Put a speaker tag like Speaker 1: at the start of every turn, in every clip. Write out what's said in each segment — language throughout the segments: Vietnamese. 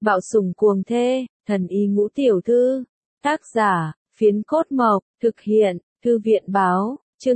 Speaker 1: Bạo sủng cuồng thê, thần y ngũ tiểu thư. Tác giả, Phiến Cốt Mộc, thực hiện, Thư viện báo, chương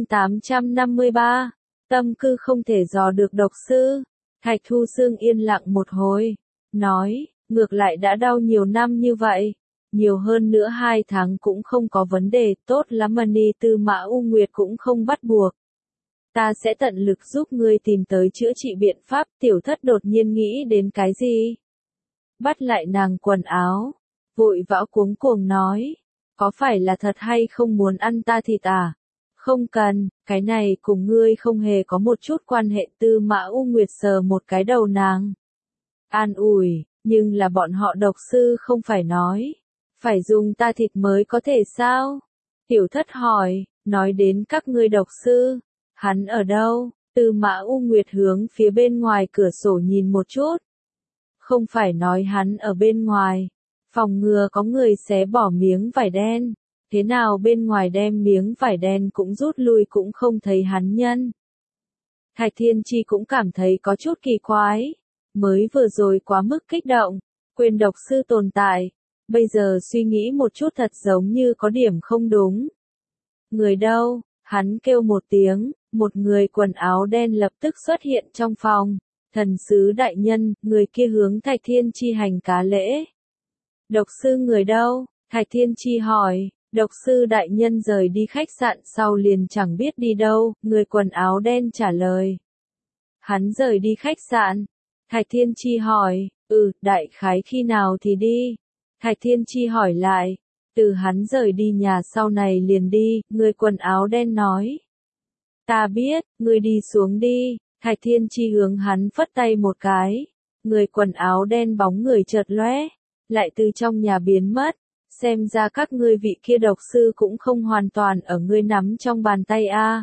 Speaker 1: 853. Tâm cư không thể dò được độc sư. Thạch Thu Sương yên lặng một hồi, nói, ngược lại đã đau nhiều năm như vậy. Nhiều hơn nữa 2 tháng cũng không có vấn đề, tốt lắm mà Ni Tư Mã U Nguyệt cũng không bắt buộc. Ta sẽ tận lực giúp ngươi tìm tới chữa trị biện pháp. Tiểu thất đột nhiên nghĩ đến cái gì? Bắt lại nàng quần áo, vội vã cuống cuồng nói, có phải là thật hay không muốn ăn ta thịt à? Không cần, cái này cùng ngươi không hề có một chút quan hệ. Tư Mã U Nguyệt sờ một cái đầu nàng. An ủi, nhưng là bọn họ độc sư không phải nói, phải dùng ta thịt mới có thể sao? Tiểu thất hỏi, nói đến các ngươi độc sư, hắn ở đâu? Tư Mã U Nguyệt hướng phía bên ngoài cửa sổ nhìn một chút. Không phải nói hắn ở bên ngoài, phòng ngừa có người xé bỏ miếng vải đen, thế nào bên ngoài đem miếng vải đen cũng rút lui cũng không thấy hắn nhân. Thạch Thiên Chi cũng cảm thấy có chút kỳ quái, mới vừa rồi quá mức kích động, quên độc sư tồn tại, bây giờ suy nghĩ một chút thật giống như có điểm không đúng. Người đâu? Hắn kêu một tiếng, một người quần áo đen lập tức xuất hiện trong phòng. Thần sứ đại nhân, người kia hướng Thạch Thiên Chi hành cá lễ. Độc sư người đâu? Thạch Thiên Chi hỏi. Độc sư đại nhân rời đi khách sạn sau liền chẳng biết đi đâu, người quần áo đen trả lời. Hắn rời đi khách sạn. Thạch Thiên Chi hỏi, đại khái khi nào thì đi? Thạch Thiên Chi hỏi lại, từ hắn rời đi nhà sau này liền đi, người quần áo đen nói. Ta biết, ngươi đi xuống đi. Thạch Thiên Chi hướng hắn phất tay một cái. Người quần áo đen bóng người chợt lóe, lại từ trong nhà biến mất. Xem ra các ngươi vị kia độc sư cũng không hoàn toàn ở ngươi nắm trong bàn tay a.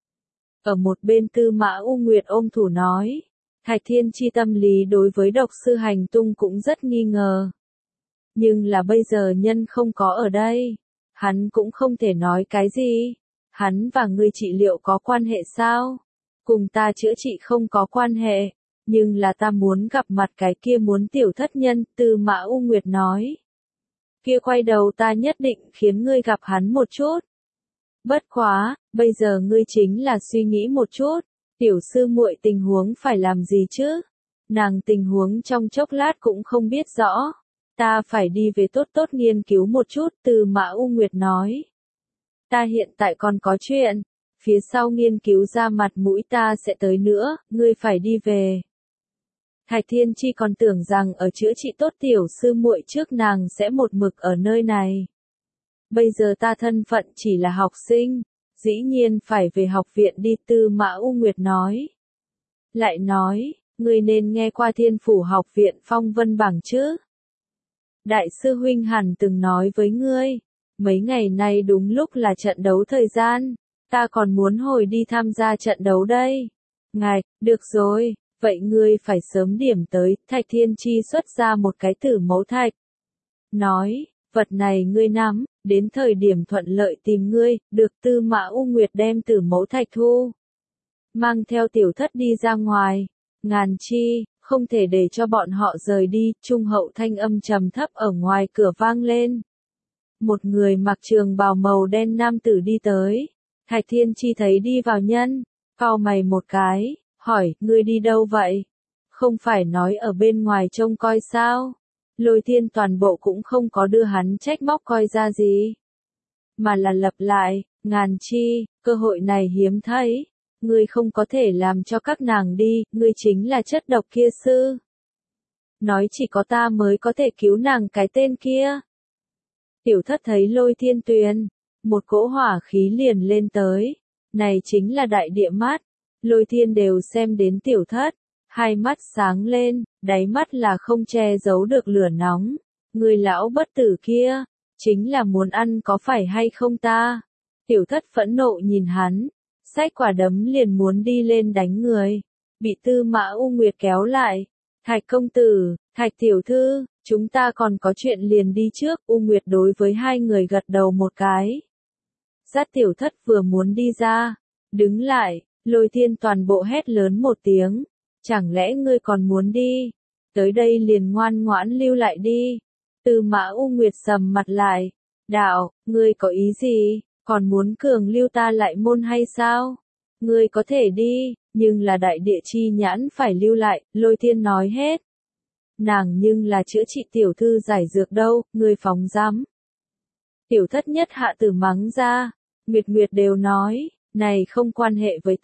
Speaker 1: Ở một bên Tư Mã U Nguyệt ôm thủ nói. Thạch Thiên Chi tâm lý đối với độc sư hành tung cũng rất nghi ngờ. Nhưng là bây giờ nhân không có ở đây. Hắn cũng không thể nói cái gì. Hắn và ngươi trị liệu có quan hệ sao? Cùng ta chữa trị không có quan hệ. Nhưng là ta muốn gặp mặt cái kia muốn tiểu thất nhân. Tư Mã U Nguyệt nói. Kia quay đầu ta nhất định khiến ngươi gặp hắn một chút. Bất quá, bây giờ ngươi chính là suy nghĩ một chút. Tiểu sư muội tình huống phải làm gì chứ? Nàng tình huống trong chốc lát cũng không biết rõ. Ta phải đi về tốt tốt nghiên cứu một chút. Tư Mã U Nguyệt nói. Ta hiện tại còn có chuyện. Phía sau nghiên cứu ra mặt mũi ta sẽ tới nữa. Ngươi phải đi về. Thạch Thiên Chi còn tưởng rằng ở chữa trị tốt tiểu sư muội trước nàng sẽ một mực ở nơi này. Bây giờ ta thân phận chỉ là học sinh, dĩ nhiên phải về học viện đi. Tư Mã U Nguyệt nói. Lại nói, ngươi nên nghe qua Thiên Phủ học viện phong vân bảng chứ. Đại sư huynh hẳn từng nói với ngươi, mấy ngày nay đúng lúc là trận đấu thời gian, ta còn muốn hồi đi tham gia trận đấu đây. Ngài, được rồi. Vậy ngươi phải sớm điểm tới. Thạch Thiên Chi xuất ra một cái tử mẫu thạch. Nói, vật này ngươi nắm, đến thời điểm thuận lợi tìm ngươi. Được. Tư Mã U Nguyệt đem tử mẫu thạch thu. Mang theo tiểu thất đi ra ngoài. Ngàn Chi, không thể để cho bọn họ rời đi. Trung hậu thanh âm trầm thấp ở ngoài cửa vang lên. Một người mặc trường bào màu đen nam tử đi tới. Thạch Thiên Chi thấy đi vào nhân, cau mày một cái. Hỏi, ngươi đi đâu vậy? Không phải nói ở bên ngoài trông coi sao? Lôi Thiên toàn bộ cũng không có đưa hắn trách móc coi ra gì. Mà là lặp lại, Ngàn Chi, cơ hội này hiếm thấy. Ngươi không có thể làm cho các nàng đi, ngươi chính là chất độc kia sư. Nói chỉ có ta mới có thể cứu nàng cái tên kia. Tiểu thất thấy Lôi Thiên tuyền, một cỗ hỏa khí liền lên tới. Này chính là đại địa mát. Lôi Thiên đều xem đến tiểu thất, hai mắt sáng lên, đáy mắt là không che giấu được lửa nóng. Người lão bất tử kia, chính là muốn ăn có phải hay không ta? Tiểu thất phẫn nộ nhìn hắn, xách quả đấm liền muốn đi lên đánh người, bị Tư Mã U Nguyệt kéo lại. Thạch công tử, Thạch tiểu thư, chúng ta còn có chuyện liền đi trước. U Nguyệt đối với hai người gật đầu một cái. Dắt tiểu thất vừa muốn đi ra, đứng lại. Lôi Thiên toàn bộ hét lớn một tiếng. Chẳng lẽ ngươi còn muốn đi? tới đây liền ngoan ngoãn lưu lại đi. Tư Mã U Nguyệt sầm mặt lại, đạo, ngươi có ý gì, còn muốn cường lưu ta lại môn hay sao? Ngươi có thể đi, nhưng là đại địa chi nhãn phải lưu lại, Lôi Thiên nói hết. Nàng nhưng là chữa trị tiểu thư giải dược đâu, ngươi phóng dám. Tiểu thất nhất hạ tử mắng ra, Nguyệt Nguyệt đều nói, này không quan hệ với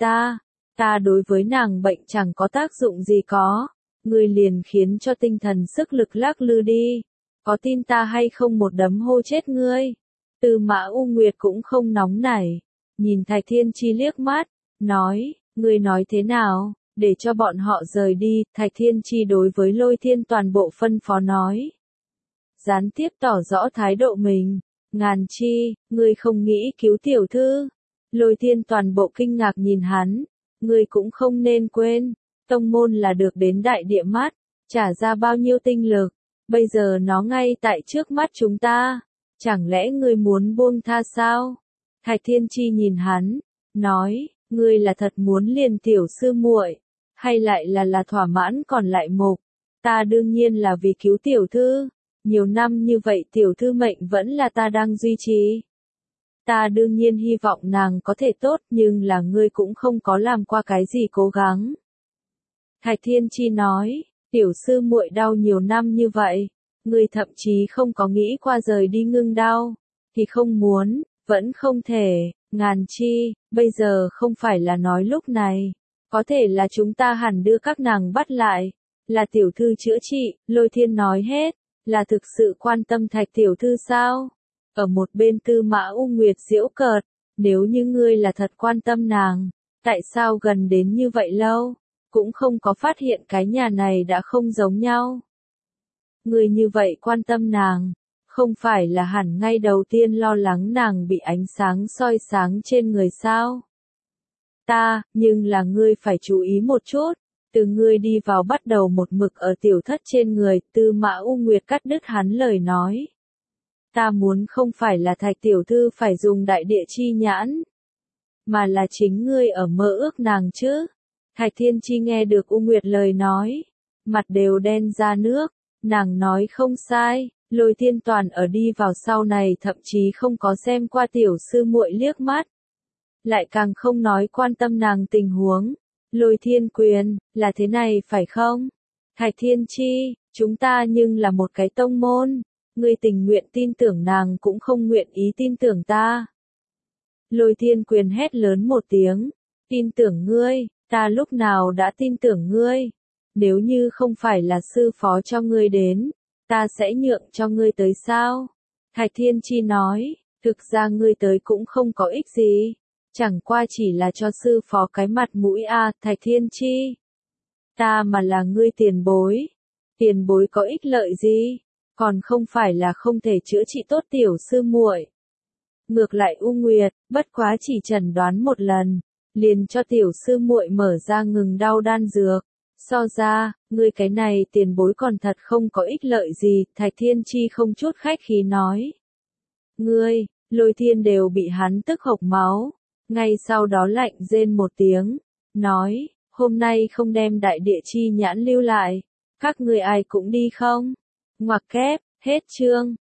Speaker 1: ta đối với nàng bệnh chẳng có tác dụng gì có, ngươi liền khiến cho tinh thần sức lực lắc lư đi, có tin ta hay không một đấm hô chết ngươi. Tư Mã U Nguyệt cũng không nóng nảy, nhìn Thạch Thiên Chi liếc mắt, nói, ngươi nói thế nào, để cho bọn họ rời đi, Thạch Thiên Chi đối với Lôi Thiên toàn bộ phân phó nói. Gián tiếp tỏ rõ thái độ mình, Ngàn Chi, ngươi không nghĩ cứu tiểu thư. Lôi Thiên toàn bộ kinh ngạc nhìn hắn, ngươi cũng không nên quên, tông môn là được đến đại địa mát, trả ra bao nhiêu tinh lực, bây giờ nó ngay tại trước mắt chúng ta, chẳng lẽ ngươi muốn buông tha sao? Thạch Thiên Chi nhìn hắn, nói, ngươi là thật muốn liền tiểu sư muội, hay lại là thỏa mãn còn lại mục, ta đương nhiên là vì cứu tiểu thư, nhiều năm như vậy tiểu thư mệnh vẫn là ta đang duy trì. Ta đương nhiên hy vọng nàng có thể tốt nhưng là ngươi cũng không có làm qua cái gì cố gắng. Thạch Thiên Chi nói, tiểu sư muội đau nhiều năm như vậy, ngươi thậm chí không có nghĩ qua rời đi ngưng đau, thì không muốn, vẫn không thể, Ngàn Chi, bây giờ không phải là nói lúc này, có thể là chúng ta hẳn đưa các nàng bắt lại, là tiểu thư chữa trị, Lôi Thiên nói hết, là thực sự quan tâm Thạch tiểu thư sao? Ở một bên Tư Mã U Nguyệt giễu cợt, nếu như ngươi là thật quan tâm nàng, tại sao gần đến như vậy lâu, cũng không có phát hiện cái nhà này đã không giống nhau. Ngươi như vậy quan tâm nàng, không phải là hẳn ngay đầu tiên lo lắng nàng bị ánh sáng soi sáng trên người sao? Nhưng là ngươi phải chú ý một chút, từ ngươi đi vào bắt đầu một mực ở tiểu thất trên người, Tư Mã U Nguyệt cắt đứt hắn lời nói. Ta muốn không phải là Thạch tiểu thư phải dùng đại địa chi nhãn, mà là chính ngươi ở mơ ước nàng chứ. Thạch Thiên Chi nghe được U Nguyệt lời nói, mặt đều đen ra nước, nàng nói không sai, Lôi Thiên toàn ở đi vào sau này thậm chí không có xem qua tiểu sư muội liếc mắt, lại càng không nói quan tâm nàng tình huống. Lôi Thiên Quyền, là thế này phải không? Thạch Thiên Chi, chúng ta nhưng là một cái tông môn, ngươi tình nguyện tin tưởng nàng cũng không nguyện ý tin tưởng ta. Lôi Thiên Quyền hét lớn một tiếng, tin tưởng ngươi, ta lúc nào đã tin tưởng ngươi, nếu như không phải là sư phó cho ngươi đến, ta sẽ nhượng cho ngươi tới sao? Thạch Thiên Chi nói, thực ra ngươi tới cũng không có ích gì, chẳng qua chỉ là cho sư phó cái mặt mũi Thạch Thiên Chi. Ta mà là ngươi tiền bối có ích lợi gì, còn không phải là không thể chữa trị tốt tiểu sư muội. Ngược lại U Nguyệt, bất quá chỉ chẩn đoán một lần, liền cho tiểu sư muội mở ra ngừng đau đan dược. So ra, ngươi cái này tiền bối còn thật không có ích lợi gì, Thạch Thiên Chi không chút khách khí nói. Ngươi, Lôi Thiên đều bị hắn tức hộc máu, ngay sau đó lạnh rên một tiếng, nói, hôm nay không đem đại địa chi nhãn lưu lại, các ngươi ai cũng đi không? Ngoặc kép, hết chương.